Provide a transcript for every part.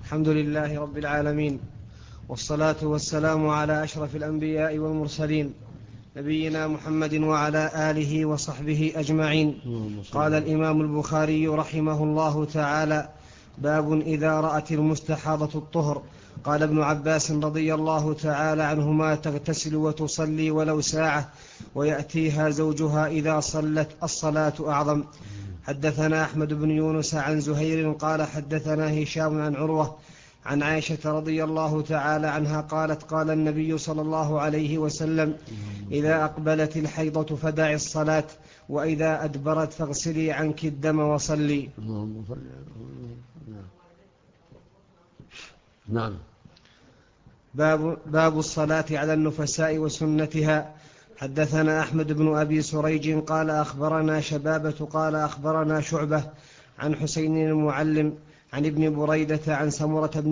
الحمد لله رب العالمين، والصلاة والسلام على أشرف الأنبياء والمرسلين، نبينا محمد وعلى آله وصحبه أجمعين. قال الإمام البخاري رحمه الله تعالى: باب إذا رأت المستحاضة الطهر. قال ابن عباس رضي الله تعالى عنهما: تغتسل وتصلي ولو ساعة، ويأتيها زوجها إذا صلت الصلاة أعظم. حدثنا أحمد بن يونس عن زهير قال حدثنا هشام عن عروة عن عائشة رضي الله تعالى عنها قالت: قال النبي صلى الله عليه وسلم: إذا أقبلت الحيضة فدعي الصلاة، وإذا أدبرت فاغسلي عنك الدم وصلي. نعم. باب الصلاة على النفساء وسنتها. حدثنا أحمد بن أبي سريج قال أخبرنا شبابة قال أخبرنا شعبة عن حسين المعلم عن ابن بريدة عن سمرة بن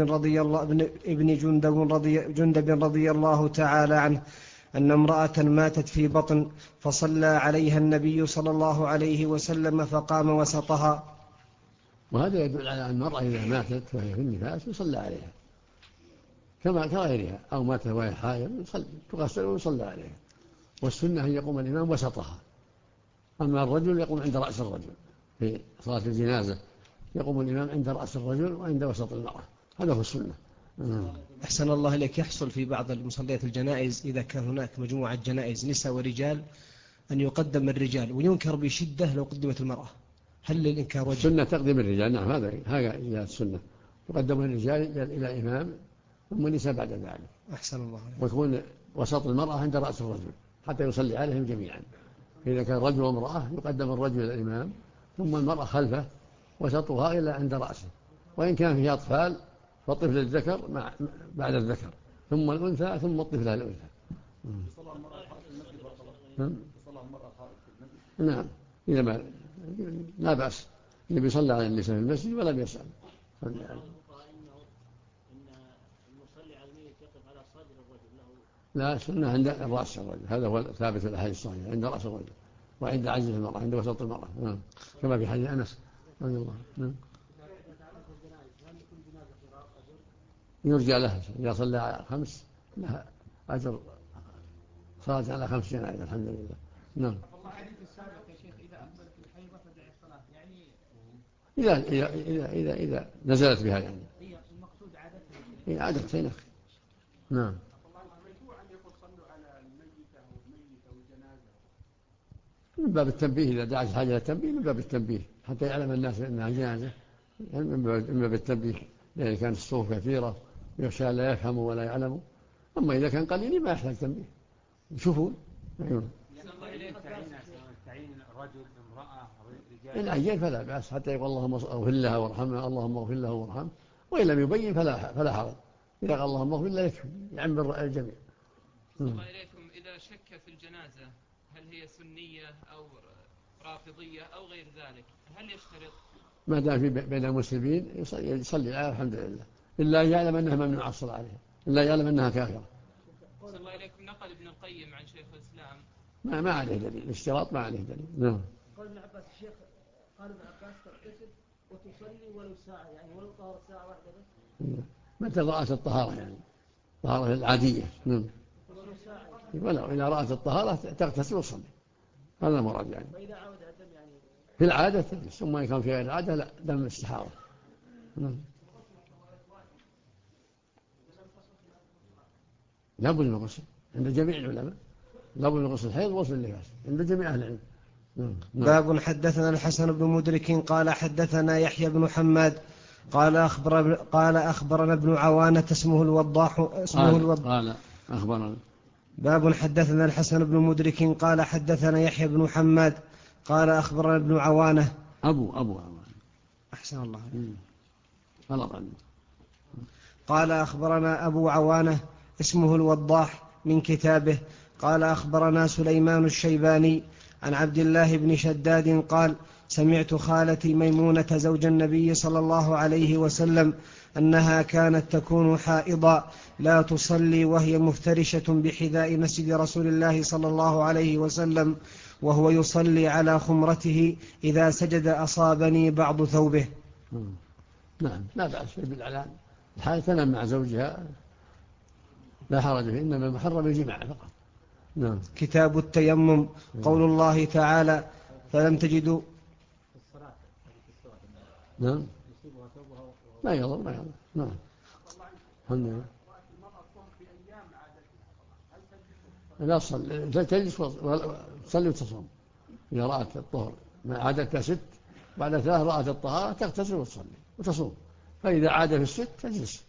جندب رضي الله تعالى عنه أن امرأة ماتت في بطن، فصلى عليها النبي صلى الله عليه وسلم فقام وسطها. وهذا يدل على أن المرأة إذا ماتت وهي في النفاس يصلى عليها كما كغيرها، أو ماتت وهي حائض تغسل ويصلى عليها. والسنة أن يقوم الإمام وسطها. أما الرجل يقوم عند رأس الرجل في صلاة الجنازة، يقوم الإمام عند رأس الرجل وعند وسط المرأة، هذا هو السنة. أحسن الله إليك. يحصل في بعض المصليات الجنائز إذا كان هناك مجموعة جنائز نساء ورجال أن يقدم الرجال، وينكر بشدة لو قدمت المرأة. هل للإنكار وجه؟ السنة تقدم الرجال، نعم، هذا السنة. يقدم الرجال إلى إمام ثم النساء بعد ذلك. أحسن الله عليك. ويكون وسط المرأة عند رأس الرجل حتى يصلي عليهم جميعا. إذا كان رجل وامرأة يقدم الرجل إلى الإمام ثم المرأة خلفه وسطها إلى عند رأسه. وإن كان فيه أطفال فالطفل الذكر بعد الذكر، ثم الأنثى ثم الطفل الأنثى. نعم، إذا ما لا بأس، اللي بيصلى على النساء في المسجد ولا بيسأل. لا، السنة عند رأس الرجل، هذا هو ثابت في الأحاديث الصحيحة، عند رأس الرجل وعند عجز المرأة، عند وسط المرأة. كما في حديث أنس رضي الله عنه. يرجى له إذا صلى على 5 لها أجر صلاة على 5 جنائز، الحمد لله. نعم. الحديث السابق يا شيخ: إذا أقبلت الحيضة فدعي الصلاة، يعني إذا نزلت بها، يعني هي المقصود عادة. هي عادة سينخ. نعم. من باب التنبيه، إذا دعت حاجة للتنبيه من باب التنبيه حتى يعلم الناس أنها جنازة، يعني من باب التنبيه، لأن كانت الصفوف كثيرة يخشى لا يفهموا ولا يعلموا. أما إذا كان قليل ما يحتاج تنبيه، يشوفون. تعيين رجل امرأة رجال إن عين فلا بأس، حتى يقول اللهم اغفر لها وارحمها، اللهم اغفر له وارحمه. وإن لم يبين فلا حرج، إذا قال اللهم اغفر له يكفي، يعم الجميع. الله إليكم، إذا شك في الجنازة هل هي سنية أو رافضية أو غير ذلك، هل يشترط؟ ما دام في بين المسلمين يصلي عليها الحمد لله، إلا يعلم أنها ممنوع الصلاة عليها، إلا يعلم أنها كافرة. الله إليكم، نقل ابن القيم عن شيخ الإسلام ما عليه دليل، الاشتراط ما عليه دليل. نعم. قال ابن عباس الشيخ، قال ابن عباس: تغتسل وتصلي ولو ساعة، يعني ولو طهرت ساعة واحدة بس. متى رأت الطهارة، يعني الطهارة العادية. نعم. ولو إذا رأت الطهارة تغتسل وتصلي، هذا المراد يعني. فإذا عاود الدم يعني في العادة تغتسل، ثم إن كان في غير العادة لا، دم استحارة. نعم. لابد من الغسل عند جميع العلماء، لابد من غسل الحيض وغسل النفاس عند جميع أهل العلم. باب حدثنا الحسن بن مدرك قال حدثنا يحيى بن حماد قال أخبرنا ابن عوانة اسمه الوضاح قال أخبرنا. باب حدثنا الحسن بن مدرك قال حدثنا يحيى بن حماد قال أخبرنا ابن عوانة أبو عوانة. أحسن الله. غلط عنه. قال أخبرنا أبو عوانة اسمه الوضاح من كتابه قال أخبرنا سليمان الشيباني عن عبد الله بن شداد قال: سمعت خالتي ميمونة زوج النبي صلى الله عليه وسلم أنها كانت تكون حائضا لا تصلي وهي مفترشة بحذاء مسجد رسول الله صلى الله عليه وسلم وهو يصلي على خمرته، إذا سجد أصابني بعض ثوبه. نعم لا بأس بالإعلان الحال تنام مع زوجها لا حرج فيه، إنما المحرم الجماع فقط. نعم. كتاب التيمم. قول الله تعالى فلم تجدوا. نعم ما يضر. نعم الحمد لله. لا تجلس تصلي وتصوم إذا رأت الطهر عادتها 6 بعد 3 رأت الطهارة تغتسل وتصلي وتصوم، فإذا عاد في 6 تجلس.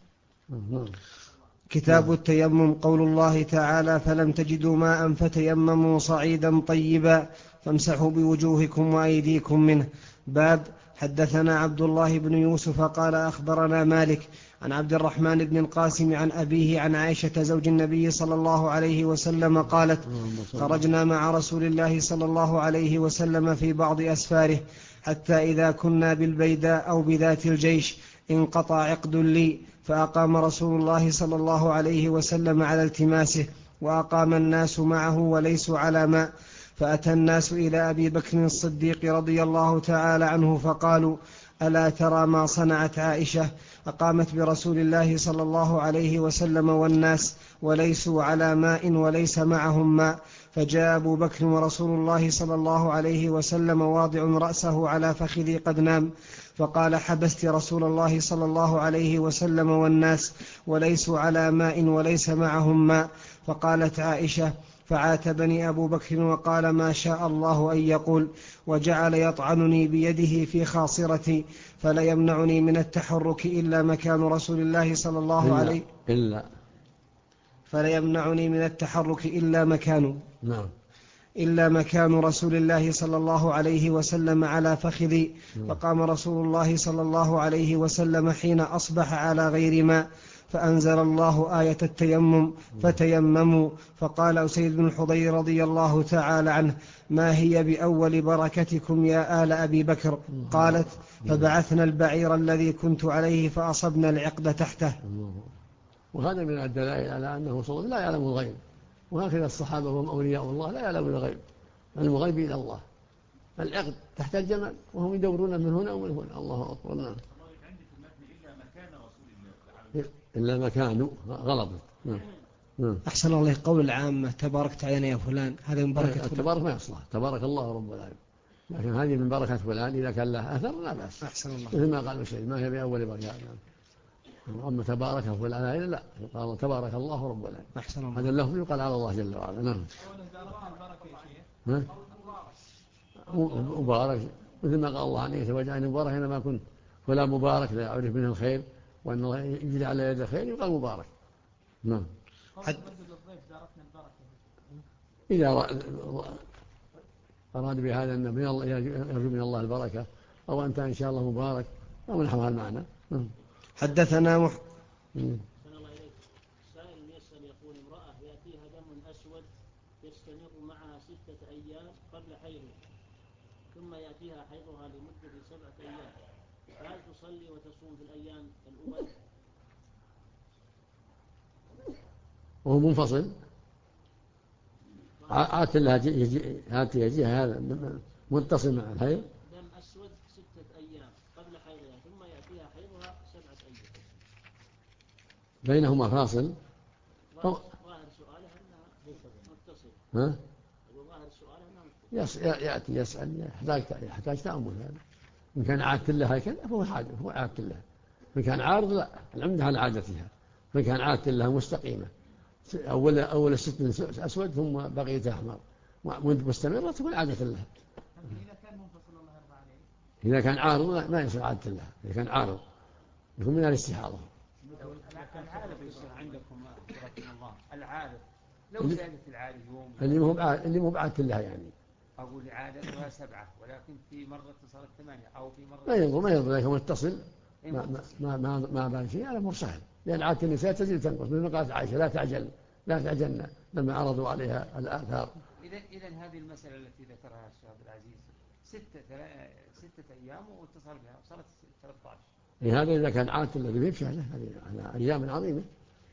كتاب التيمم. قول الله تعالى فلم تجدوا ماء فتيمموا صعيدا طيبا فامسحوا بوجوهكم وأيديكم منه. باب. حدثنا عبد الله بن يوسف قال أخبرنا مالك عن عبد الرحمن بن القاسم عن أبيه عن عائشة زوج النبي صلى الله عليه وسلم قالت خرجنا مع رسول الله صلى الله عليه وسلم في بعض أسفاره حتى إذا كنا بالبيداء أو بذات الجيش انقطع عقد لي، فأقام رسول الله صلى الله عليه وسلم على التماسه، وأقام الناس معه وليسوا على ماء، فأتى الناس إلى أبي بكر الصديق رضي الله تعالى عنه فقالوا ألا ترى ما صنعت عائشة؟ أقامت برسول الله صلى الله عليه وسلم والناس وليسوا على ماء وليس معهم ماء، فجاء أبو بكر ورسول الله صلى الله عليه وسلم واضع رأسه على فخذي قد نام، فقال حبست رسول الله صلى الله عليه وسلم والناس وليسوا على ماء وليس معهم ماء، فقالت عائشة فعاتبني أبو بكر وقال ما شاء الله أن يقول، وجعل يطعنني بيده في خاصرتي، فلا يمنعني من التحرك إلا مكان رسول الله صلى الله عليه فلا يمنعني من التحرك إلا مكان رسول الله صلى الله عليه وسلم على فخذي، فقام رسول الله صلى الله عليه وسلم حين أصبح على غير ماء، فأنزل الله آية التيمم فتيمموا، فقال أسيد بن الحضير رضي الله تعالى عنه ما هي بأول بركتكم يا آل أبي بكر؟ قالت فبعثنا البعير الذي كنت عليه فأصبنا العقد تحته. وهذا من الدلائل على أنه صلى الله عليه وسلم لا يعلم الغيب، وهكذا الصحابة هم أولياء الله لا يعلمون الغيب، الغيب إلى الله. العقد تحت الجمل وهم يدورون من هنا ومن هنا. الله أكبر. نعم. إلا مكانه غلط. أحسن الله قول العامة تباركت علينا يا فلان، هذا من بركة التبارك ما يصلح، تبارك الله رب العالمين، لكن هذه من بركة فلان إذا كان له أثر لا بأس. أحسن الله. مثل ما قال الشيء ما هي بأول بركة. أما تبارك فلان لا، قال تبارك الله رب العالمين. أحسن الله. هذا اللفظ يقال على الله جل وعلا. نعم. مبارك مثل ما قال الله عنه وجعلني مبارك إنما كنت فلا مبارك لا يعرف منه الخير، وأن الله يجري على يد الخير يقال مبارك. نعم. إذا أراد بهذا أن من الله يرجو من الله البركة، أو أنت إن شاء الله مبارك أو نحو هذا المعنى. حدثنا سائل يسأل يقول امرأة يأتيها دم أسود يستمر معها 6 أيام قبل حيضها، ثم يأتيها حيضها لمدة 7 أيام، فهل تصلي وتصوم في الأيام الأولى؟ وهو منفصل عادت لها يجيها هذا متصل مع الحيض. دم أسود 6 أيام قبل حيضها، ثم يأتيها حيضها 7 أيام، بينهما فاصل. ظاهر سؤالها أنها متصل. ظاهر سؤالها أنها متصل. يأتي يسأل يحتاج تأمل. هذا إن كان عادت لها كذا فهو حادث، هو عادت لها. إن كان عارض لا، العمدة على عادتها. إن كان عادت لها مستقيمة أول 6 أسود ثم بقية أحمر مستمرة تكون عادة لها. إذا كان منفصل الله يرضى عليه، إذا كان عارض ما يصير عادة لها. إذا كان عارض يكون من الاستحاضة. العارض يصير عندكم رحمه الله، العارض لو زادت العادة يوم اللي مو بعادة لها يعني. أقول عادتها 7 ولكن في مرة صارت 8 أو في مرة ما يضر لكن متصل ما بان شيء هذا أمر سهل، لأن عادة النساء تزيد تنقص. مثل ما قالت عائشة لا تعجلن لما عرضوا عليها الآثار. إذا هذه المسألة التي ذكرها الشيخ عبد العزيز 6 أيام واتصل بها صارت 13. هذا إذا كان عادة الذي بيبشع له هذه أيام عظيمة.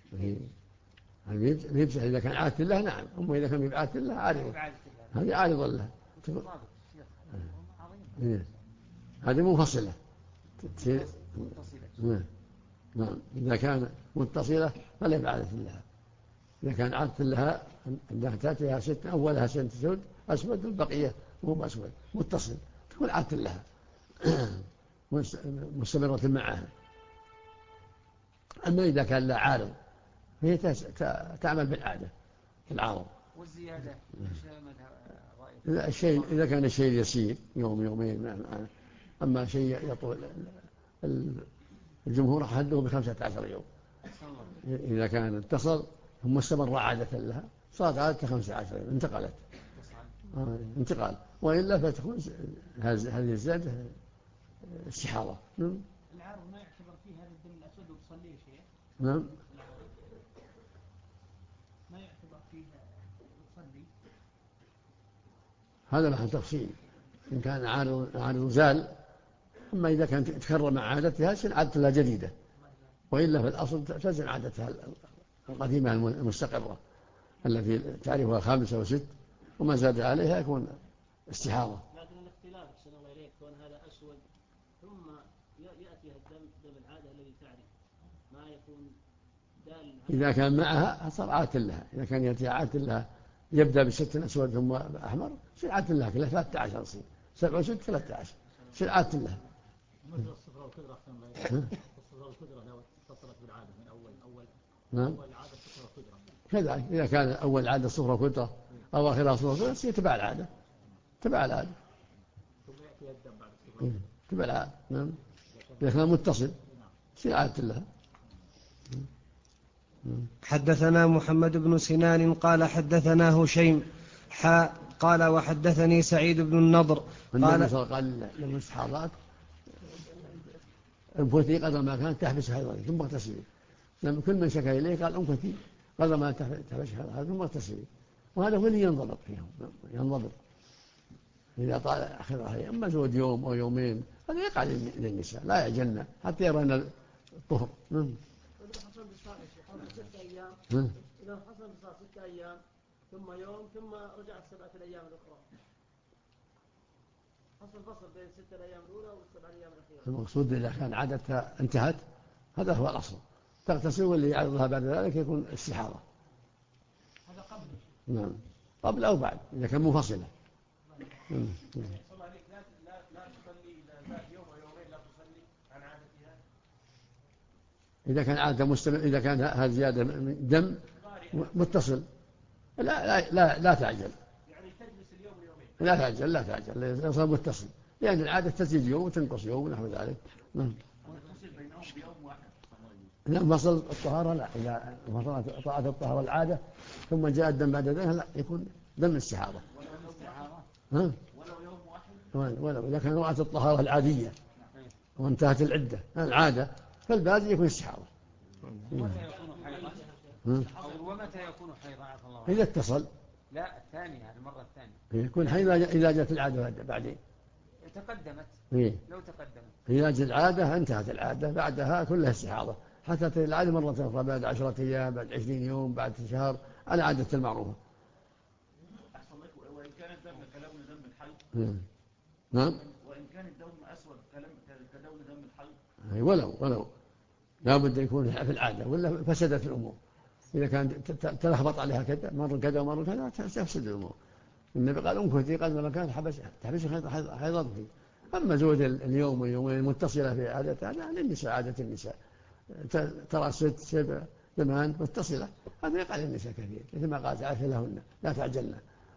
بيبشع إذا كان عادة له نعم، أما إذا كان بعادة له عارضة، هذه عارضة له. هذه منفصلة نعم. إذا كان متصلة فلا بعادة لها. إذا كان عادة لها أنها تأتيها ست أولها سنت أسود والبقية مو أسود متصل تكون عادة لها مستمرة معها. أما إذا كان لا عارض هي تعمل بالعادة العارض. والزيادة إذا كان الشيء يسير يوم يومين أما شيء يطول الجمهور حده ب15 يوم. إذا كان اتصل ثم استمر عادة لها صارت عادة 15 يوم انتقلت انتقال، وإلا فتكون هذه الزيادة استحاضة. العارض ما يعتبر فيه هذا الدم الأسود وتصليه شيء؟ نعم ما يعتبر فيه تصلي؟ هذا محل تفصيل. إن كان عارض زال. أما إذا كانت تكرر مع عادتها سن عادة لها جديدة، وإلا في الأصل تلزم عادتها القديمة المستقرة التي تعرفها 5 و6 وما زاد عليها يكون استحاضة. لكن الاختلاف أحسن الله إليك كون هذا أسود ثم يأتيها الدم دم العادة الذي تعرف ما يكون دال. إذا كان معها صار عادة لها. إذا كان يأتيها عادة لها يبدأ بست أسود ثم أحمر يصير عادة لها كلها 13 يصير 7 و6 13 يصير عادة لها. مثل الصفرة والكدرة أحسن الله إليك. الصفرة والكدرة لو اتصلت بالعادة من أول عادة الصفرة والكدرة كذلك إذا كان أول عادة صفرة وكدرة أو آخرها صفرة وكدرة يصير تبع العادة ثم يأتي الدم بعد الصفرة تبع العادة. نعم. إذا كان متصل يصير عادة لها. حدثنا محمد بن سنان قال حدثنا هشيم قال وحدثني سعيد بن النضر قال للمستحاضات انفثي قدر ما كانت تحبس حيضتك ثم اغتسلي. لما كل من شكى إليه قال انفثي قدر ما تحبس حيضتك ثم اغتسلي. وهذا هو اللي ينضبط فيهم ينضبط. إذا طال آخرها أما زود يوم أو يومين هذا يقع للنساء لا يعجلن حتى يرين الطهر. إذا حصل بصار 6 أيام إذا حصل بصار 6 أيام ثم يوم ثم رجعت 7 الأيام الأخرى حصل فصل بين 6 أيام الأولى و7 أيام الأخيرة. المقصود إذا كان عادتها انتهت هذا هو الأصل تغتسل واللي يعرضها بعد ذلك يكون استحاضة. هذا قبل. نعم قبل أو بعد إذا كان منفصلة. لا تصلي إذا يوم أو يومين لا تصلي عن عادتها. إذا كان عادة مستمر إذا كان هذا زيادة دم متصل لا تعجل. يعني تجلس اليوم ويومين. لا تعجل يصير متصل لأن العادة تزيد يوم وتنقص يوم ونحو ذلك. نعم. وتصل بينهم بيوم واحد. نعم فصل الطهارة لا. إذا طاعت الطهارة العادة ثم جاء الدم بعد ذلك لا يكون دم استحاضة. ولو يوم واحد. ولو إذا كان وقت الطهارة العادية وانتهت العدة العادة فالباقي يكون استحاضة. ومتى يكون حيضا؟ ومتى يكون حيضا عفى الله؟ إذا اتصل. لا الثانية المرة الثانية. يكون حيضا إذا جاءت العادة بعدين. تقدمت. لو تقدمت. إذا جاءت العادة انتهت العادة بعدها كلها استحاضة حتى تأتي العادة مرة أخرى بعد 10 أيام بعد 20 يوم بعد شهر على عادة المعروفة. وإن كان الدم كلون دم الحيض. نعم. وإن كان الدم أسود كلون دم الحيض. ولو لا بد يكون في العادة ولا فسدت الأمور. إذا كان تلخبط عليها كذا مرة كذا ومرة كذا تفسد الأمور. النبي قال انكثي قد ما كان تحبس حيضتك. أما زود اليوم واليومين المتصلة في عادتها هذا للنساء عادة النساء ترى 6 7 8 متصلة هذا يقع للنساء كثير مثل ما قالت عائشة لهن لا تعجلن.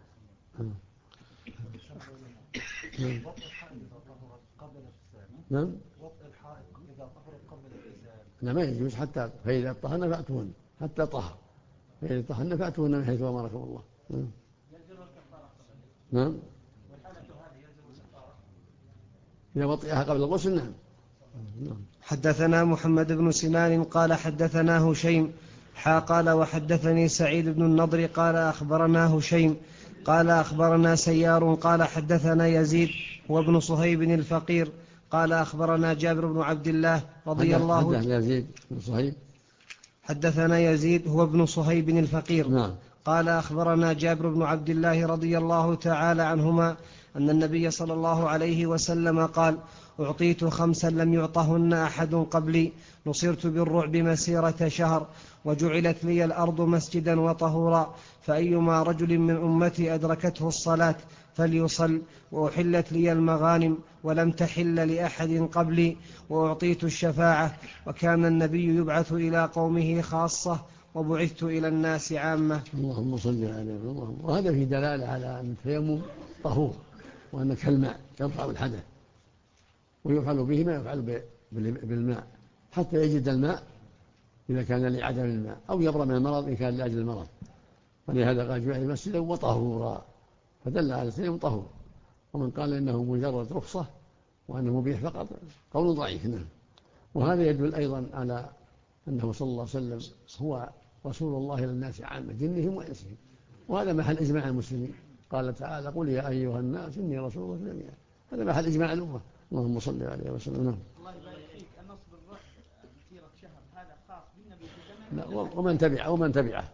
وطئ الحائض إذا طهرت قبل الاغتسال. نعم. وطئ الحائض إذا طهرت قبل الاغتسال. لا ما يجوز حتى فإذا طهرن فأتوهن حتى طهر فإذا طهرن فأتوهن من حيث أمركم الله. يلزم الكفارة. نعم. والحالة هذه يلزم الكفارة. إذا وطئها قبل الغسل. نعم. حدثنا محمد بن سنان قال حدثنا هشيم قال وحدثني سعيد بن النضر قال أخبرنا هشيم قال أخبرنا سيار قال حدثنا يزيد وابن صهيب الفقير قال أخبرنا جابر بن عبد الله رضي الله عنه. يزيد بن صهيب. حدثنا يزيد هو ابن صهيب الفقير. نعم. قال أخبرنا جابر بن عبد الله رضي الله تعالى عنهما أن النبي صلى الله عليه وسلم قال أعطيت 5 لم يعطهن أحد قبلي، نصرت بالرعب مسيرة شهر، وجعلت لي الأرض مسجدا وطهورا، فأيما رجل من أمتي أدركته الصلاة فليصل، وأحلت لي المغانم ولم تحل لأحد قبلي، وأعطيت الشفاعة، وكان النبي يبعث إلى قومه خاصة، وبعثت إلى الناس عامة. اللهم صل عليه. وهذا في دلالة على أن التيمم طهور، وأن كالماء يرفع الحدث، ويفعل به ما يفعل بالماء حتى يجد الماء إذا كان لعدم الماء، أو يبرأ من المرض إن كان لأجل المرض. ولهذا قال جعل مسجدا وطهورا، فدل على التيمم طهور. ومن قال إنه مجرد رخصة وأنه مبيح فقط قول ضعيف. وهذا يدل أيضا على أنه صلى الله عليه وسلم هو رسول الله للناس عامة جنهم وإنسهم، وهذا محل إجماع المسلمين. قال تعالى: قل يا أيها الناس إني رسول الله جميعا. هذا محل إجماع الأمة. اللهم صل عليه وسلم. الله يبارك فيك. النص بالرعب مسيرة شهر هذا خاص بالنبي في زمن ومن تبعه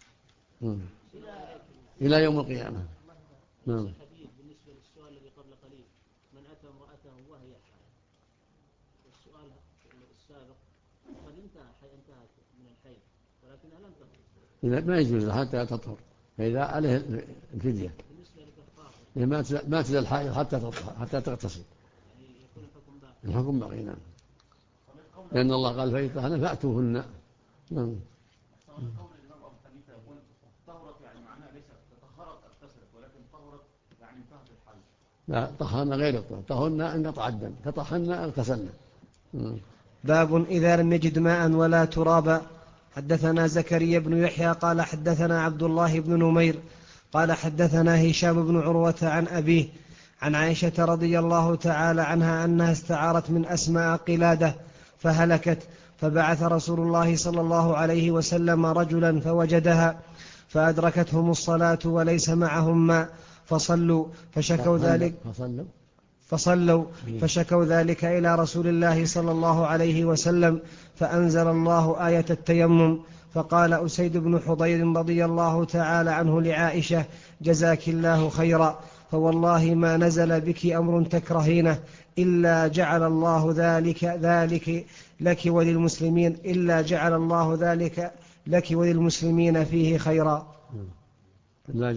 إلى يوم القيامة. نعم. بالنسبة للسؤال الذي قبل قليل: من أتى امرأته وهي حائض. السؤال السابق قد انتهت من الحيض ولكنها لم تطهر. ما يجوز حتى تطهر، فإذا عليه الفدية. بالنسبة للكفار ما تزال الحائض حتى تطهر حتى تغتسل. يعني يكون الحكم باقي. الحكم باقي. نعم. لأن الله قال: فإذا طهرن فأتوهن. نعم. لا، طهرنا غير الطهر، طهرنا انقطع الدم، تطهرنا اغتسلنا. باب إذا لم يجد ماء ولا ترابا. حدثنا زكريا بن يحيى قال حدثنا عبد الله بن نمير قال حدثنا هشام بن عروة عن أبيه عن عائشة رضي الله تعالى عنها أنها استعارت من أسماء قلادة فهلكت، فبعث رسول الله صلى الله عليه وسلم رجلا فوجدها، فأدركتهم الصلاة وليس معهم ماء، فصلوا فشكوا ذلك إلى رسول الله صلى الله عليه وسلم، فأنزل الله آية التيمم. فقال أسيد بن حضير رضي الله تعالى عنه لعائشة: جزاك الله خيرا، فوالله ما نزل بك أمر تكرهينه إلا جعل الله ذلك لك وللمسلمين فيه خيرا. إلا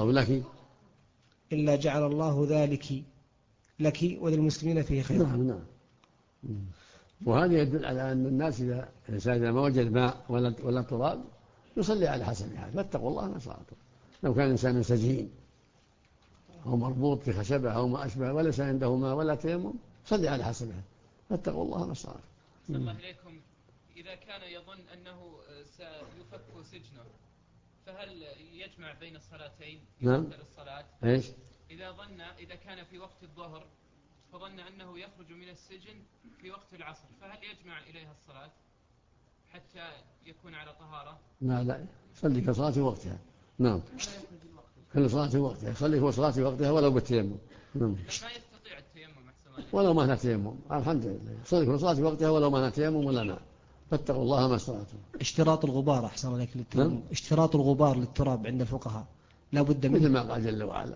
جعل الله لك وللمسلمين فيه خيرا. نعم. وهذا يدل على أن الناس إذا ما وجد ماء ولا تراب يصلي على حسب حاله، فاتقوا الله ما استطعتم. لو كان إنسان سجين أو مربوط في خشبة أو ما أشبه وليس عنده ماء ولا تيمم، صلي على حسب حاله، فاتقوا الله ما استطعتم. الله إليكم، إذا كان يظن أنه سيفك سجنه فهل يجمع بين الصلاتين؟ نعم. الصلاة إيش؟ إذا كان في وقت الظهر فظن أنه يخرج من السجن في وقت العصر، فهل يجمع إليها الصلاة حتى يكون على طهارة؟ لا، صلي كصلاة وقتها. نعم. كل صلاة وقتها، يصلي هو صلاة وقتها ولو بالتيمم. نعم. ما يستطيع التيمم أحسن ولو ما هنا تيمم، الحمد لله، يصلي كل صلاة وقتها ولو ما هنا تيمم ولا ماء، فاتقوا الله ما استطعتم. اشتراط الغبار أحسن عليك للتيمم. اشتراط الغبار للتراب عند الفقهاء لا بد منه، مثل ما قال جل وعلا: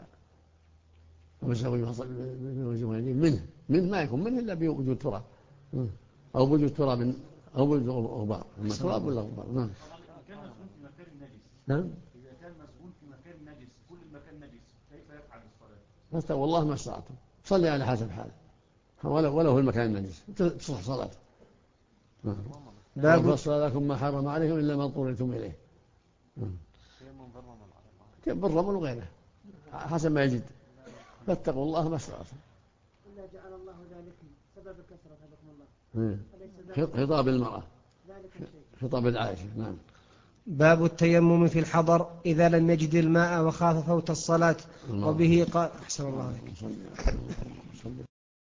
منه ما يكون منه إلا بوجود تراب أو وجود تراب أو وجود غبار، أما تراب ولا غبار. نعم. نعم. إذا كان مسجون في مكان نجس، كل المكان نجس، كيف يفعل الصلاة؟ فاتقوا الله ما استطعتم، صلي على حسب حاله ولو في المكان النجس تصح صلاته. باب فصل لكم ما حرم عليكم إلا ما اضطررتم إليه. بالرمل وغيره حسب ما يجد، فاتقوا الله ما استطعتم. إلا جعل الله ذلك سبب كثرة حدكم الله. خطاب المرأة، خطاب العائشة. نعم. باب التيمم في الحضر إذا لم يجد الماء وخاف فوت الصلاة. وبه قال أحسن الله عليك.